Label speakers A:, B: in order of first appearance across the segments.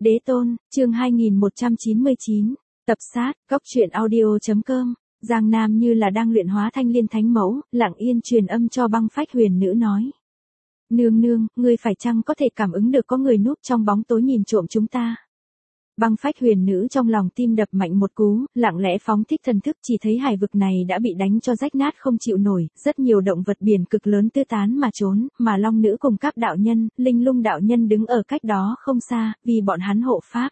A: Đế tôn, chương 2199, tập sát, cóc truyện audio.com, Giang Nam như là đang luyện hóa thanh liên thánh mẫu, lặng yên truyền âm cho băng phách huyền nữ nói. Nương nương, ngươi phải chăng có thể cảm ứng được có người núp trong bóng tối nhìn trộm chúng ta? Băng phách huyền nữ trong lòng tim đập mạnh một cú, lặng lẽ phóng thích thần thức, chỉ thấy hải vực này đã bị đánh cho rách nát không chịu nổi, rất nhiều động vật biển cực lớn tứ tán mà trốn, mà long nữ cùng các đạo nhân, linh lung đạo nhân đứng ở cách đó không xa, vì bọn hắn hộ pháp.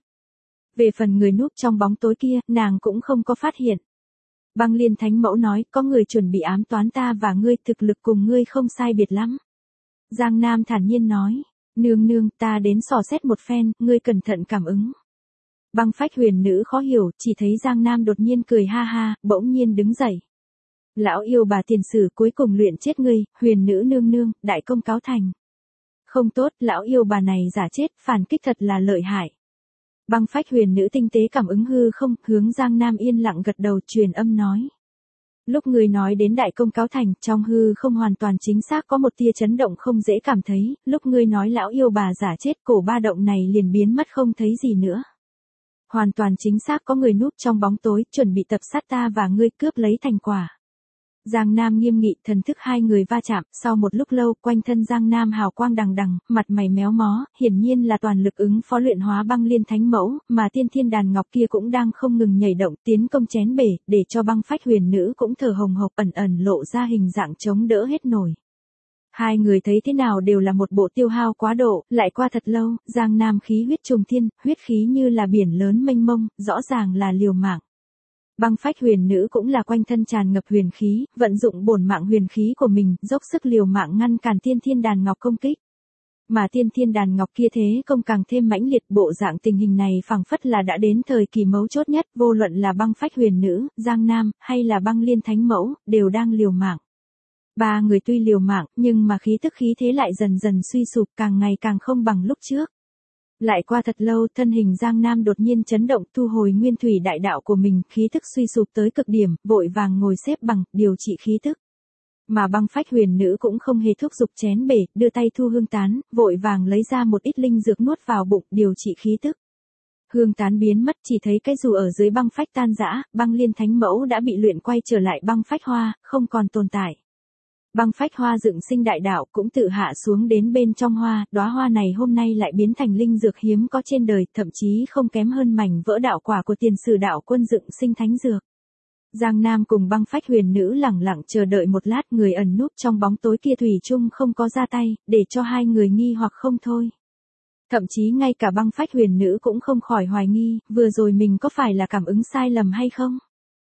A: Về phần người núp trong bóng tối kia, nàng cũng không có phát hiện. Băng liên thánh mẫu nói, có người chuẩn bị ám toán ta và ngươi, thực lực cùng ngươi không sai biệt lắm. Giang Nam thản nhiên nói, nương nương, ta đến dò xét một phen, ngươi cẩn thận cảm ứng. Băng phách huyền nữ khó hiểu, chỉ thấy Giang Nam đột nhiên cười ha ha, bỗng nhiên đứng dậy. Lão yêu bà tiền sử cuối cùng luyện chết ngươi, huyền nữ nương nương, đại công cáo thành. Không tốt, lão yêu bà này giả chết, phản kích thật là lợi hại. Băng phách huyền nữ tinh tế cảm ứng hư không, hướng Giang Nam yên lặng gật đầu truyền âm nói. Lúc ngươi nói đến đại công cáo thành, trong hư không hoàn toàn chính xác có một tia chấn động không dễ cảm thấy, lúc ngươi nói lão yêu bà giả chết, cổ ba động này liền biến mất không thấy gì nữa. Hoàn toàn chính xác có người núp trong bóng tối, chuẩn bị tập sát ta và ngươi, cướp lấy thành quả. Giang Nam nghiêm nghị, thần thức hai người va chạm, sau một lúc lâu, quanh thân Giang Nam hào quang đằng đằng, mặt mày méo mó, hiển nhiên là toàn lực ứng phó luyện hóa băng liên thánh mẫu, mà tiên thiên đàn ngọc kia cũng đang không ngừng nhảy động, tiến công chén bể, để cho băng phách huyền nữ cũng thở hồng hộc, ẩn ẩn lộ ra hình dạng chống đỡ hết nổi. Hai người thấy thế nào đều là một bộ tiêu hao quá độ, lại qua thật lâu, Giang Nam khí huyết trùng thiên, huyết khí như là biển lớn mênh mông, rõ ràng là liều mạng. Băng phách huyền nữ cũng là quanh thân tràn ngập huyền khí, vận dụng bổn mạng huyền khí của mình, dốc sức liều mạng ngăn cản tiên thiên đàn ngọc công kích. Mà tiên thiên đàn ngọc kia thế công càng thêm mãnh liệt, bộ dạng tình hình này phảng phất là đã đến thời kỳ mấu chốt nhất, vô luận là băng phách huyền nữ, Giang Nam, hay là băng liên thánh mẫu, đều đang liều mạng. Ba người tuy liều mạng, nhưng mà khí tức khí thế lại dần dần suy sụp, càng ngày càng không bằng lúc trước. Lại qua thật lâu, thân hình Giang Nam đột nhiên chấn động, thu hồi nguyên thủy đại đạo của mình, khí tức suy sụp tới cực điểm, vội vàng ngồi xếp bằng, điều trị khí tức. Mà băng phách huyền nữ cũng không hề thúc giục chén bể, đưa tay thu hương tán, vội vàng lấy ra một ít linh dược nuốt vào bụng, điều trị khí tức. Hương tán biến mất, chỉ thấy cái dù ở dưới băng phách tan rã, băng liên thánh mẫu đã bị luyện quay trở lại băng phách hoa, không còn tồn tại. Băng phách hoa dựng sinh đại đạo cũng tự hạ xuống đến bên trong hoa, đóa hoa này hôm nay lại biến thành linh dược hiếm có trên đời, thậm chí không kém hơn mảnh vỡ đạo quả của tiền sử đạo quân dựng sinh thánh dược. Giang Nam cùng băng phách huyền nữ lẳng lặng chờ đợi một lát, người ẩn núp trong bóng tối kia thủy chung không có ra tay, để cho hai người nghi hoặc không thôi. Thậm chí ngay cả băng phách huyền nữ cũng không khỏi hoài nghi, vừa rồi mình có phải là cảm ứng sai lầm hay không?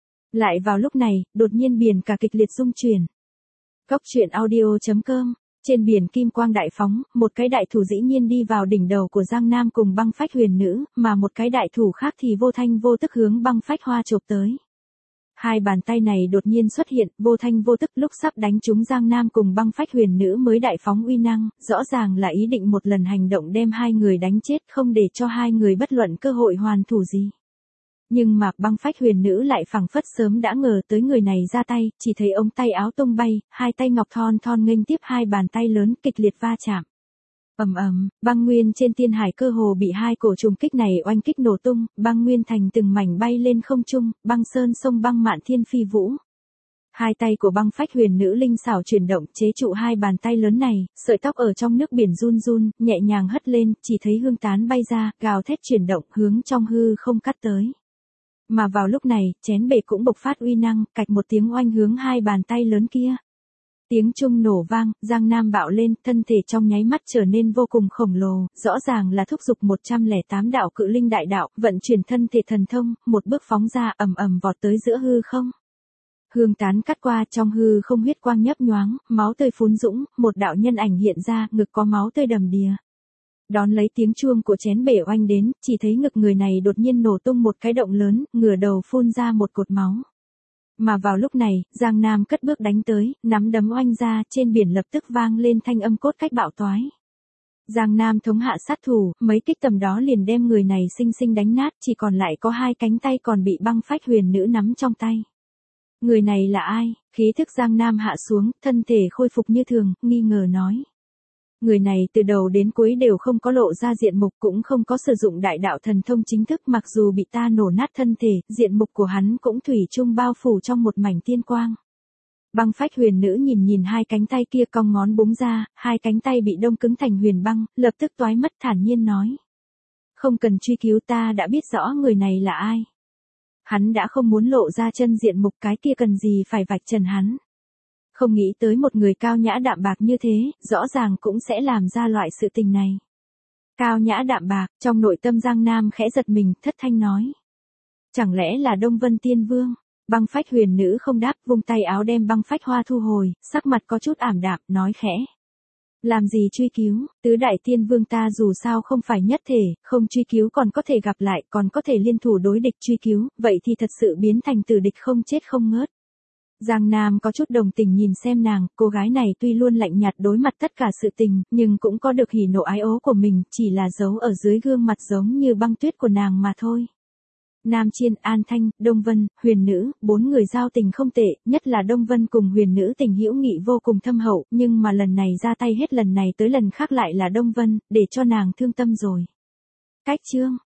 A: Lại vào lúc này, đột nhiên biển cả kịch liệt rung chuyển. Cóc truyện audio.com, trên biển kim quang đại phóng, một cái đại thủ dĩ nhiên đi vào đỉnh đầu của Giang Nam cùng băng phách huyền nữ, mà một cái đại thủ khác thì vô thanh vô tức hướng băng phách hoa chộp tới. Hai bàn tay này đột nhiên xuất hiện, vô thanh vô tức, lúc sắp đánh trúng Giang Nam cùng băng phách huyền nữ mới đại phóng uy năng, rõ ràng là ý định một lần hành động đem hai người đánh chết, không để cho hai người bất luận cơ hội hoàn thủ gì. Nhưng mà băng phách huyền nữ lại phảng phất sớm đã ngờ tới người này ra tay, chỉ thấy ống tay áo tung bay, hai tay ngọc thon thon nghênh tiếp hai bàn tay lớn kịch liệt va chạm. Ầm ầm, băng nguyên trên tiên hải cơ hồ bị hai cổ trùng kích này oanh kích nổ tung, băng nguyên thành từng mảnh bay lên không trung, băng sơn sông băng mạn thiên phi vũ. Hai tay của băng phách huyền nữ linh xảo chuyển động, chế trụ hai bàn tay lớn này, sợi tóc ở trong nước biển run run, nhẹ nhàng hất lên, chỉ thấy hương tán bay ra, gào thét chuyển động, hướng trong hư không cắt tới. Mà vào lúc này, chén bể cũng bộc phát uy năng, cạch một tiếng oanh hướng hai bàn tay lớn kia. Tiếng trung nổ vang, Giang Nam bạo lên, thân thể trong nháy mắt trở nên vô cùng khổng lồ, rõ ràng là thúc giục 108 đạo cự linh đại đạo, vận chuyển thân thể thần thông, một bước phóng ra, ầm ầm vọt tới giữa hư không. Hương tán cắt qua, trong hư không huyết quang nhấp nhoáng, máu tươi phún dũng, một đạo nhân ảnh hiện ra, ngực có máu tươi đầm đìa. Đón lấy tiếng chuông của chén bể oanh đến, chỉ thấy ngực người này đột nhiên nổ tung một cái động lớn, ngửa đầu phun ra một cột máu. Mà vào lúc này, Giang Nam cất bước đánh tới, nắm đấm oanh ra, trên biển lập tức vang lên thanh âm cốt cách bạo toái. Giang Nam thống hạ sát thủ, mấy kích tầm đó liền đem người này xinh xinh đánh nát, chỉ còn lại có hai cánh tay còn bị băng phách huyền nữ nắm trong tay. Người này là ai? Khí thức Giang Nam hạ xuống, thân thể khôi phục như thường, nghi ngờ nói. Người này từ đầu đến cuối đều không có lộ ra diện mục, cũng không có sử dụng đại đạo thần thông chính thức, mặc dù bị ta nổ nát thân thể, diện mục của hắn cũng thủy chung bao phủ trong một mảnh tiên quang. Băng phách huyền nữ nhìn nhìn hai cánh tay kia cong ngón búng ra, hai cánh tay bị đông cứng thành huyền băng, lập tức toái mất, thản nhiên nói. Không cần truy cứu, ta đã biết rõ người này là ai. Hắn đã không muốn lộ ra chân diện mục, cái kia cần gì phải vạch trần hắn. Không nghĩ tới một người cao nhã đạm bạc như thế, rõ ràng cũng sẽ làm ra loại sự tình này. Cao nhã đạm bạc, trong nội tâm Giang Nam khẽ giật mình, thất thanh nói. Chẳng lẽ là Đông Vân Tiên Vương? Băng phách huyền nữ không đáp, vung tay áo đem băng phách hoa thu hồi, sắc mặt có chút ảm đạm, nói khẽ. Làm gì truy cứu, tứ đại tiên vương ta dù sao không phải nhất thể, không truy cứu còn có thể gặp lại, còn có thể liên thủ đối địch, truy cứu, vậy thì thật sự biến thành tử địch không chết không ngớt. Giang Nam có chút đồng tình nhìn xem nàng, cô gái này tuy luôn lạnh nhạt đối mặt tất cả sự tình, nhưng cũng có được hỉ nộ ái ố của mình, chỉ là giấu ở dưới gương mặt giống như băng tuyết của nàng mà thôi. Nam Chiên, An Thanh, Đông Vân, Huyền Nữ, bốn người giao tình không tệ, nhất là Đông Vân cùng Huyền Nữ tình hữu nghị vô cùng thâm hậu, nhưng mà lần này ra tay hết lần này tới lần khác lại là Đông Vân, để cho nàng thương tâm rồi. Cách chương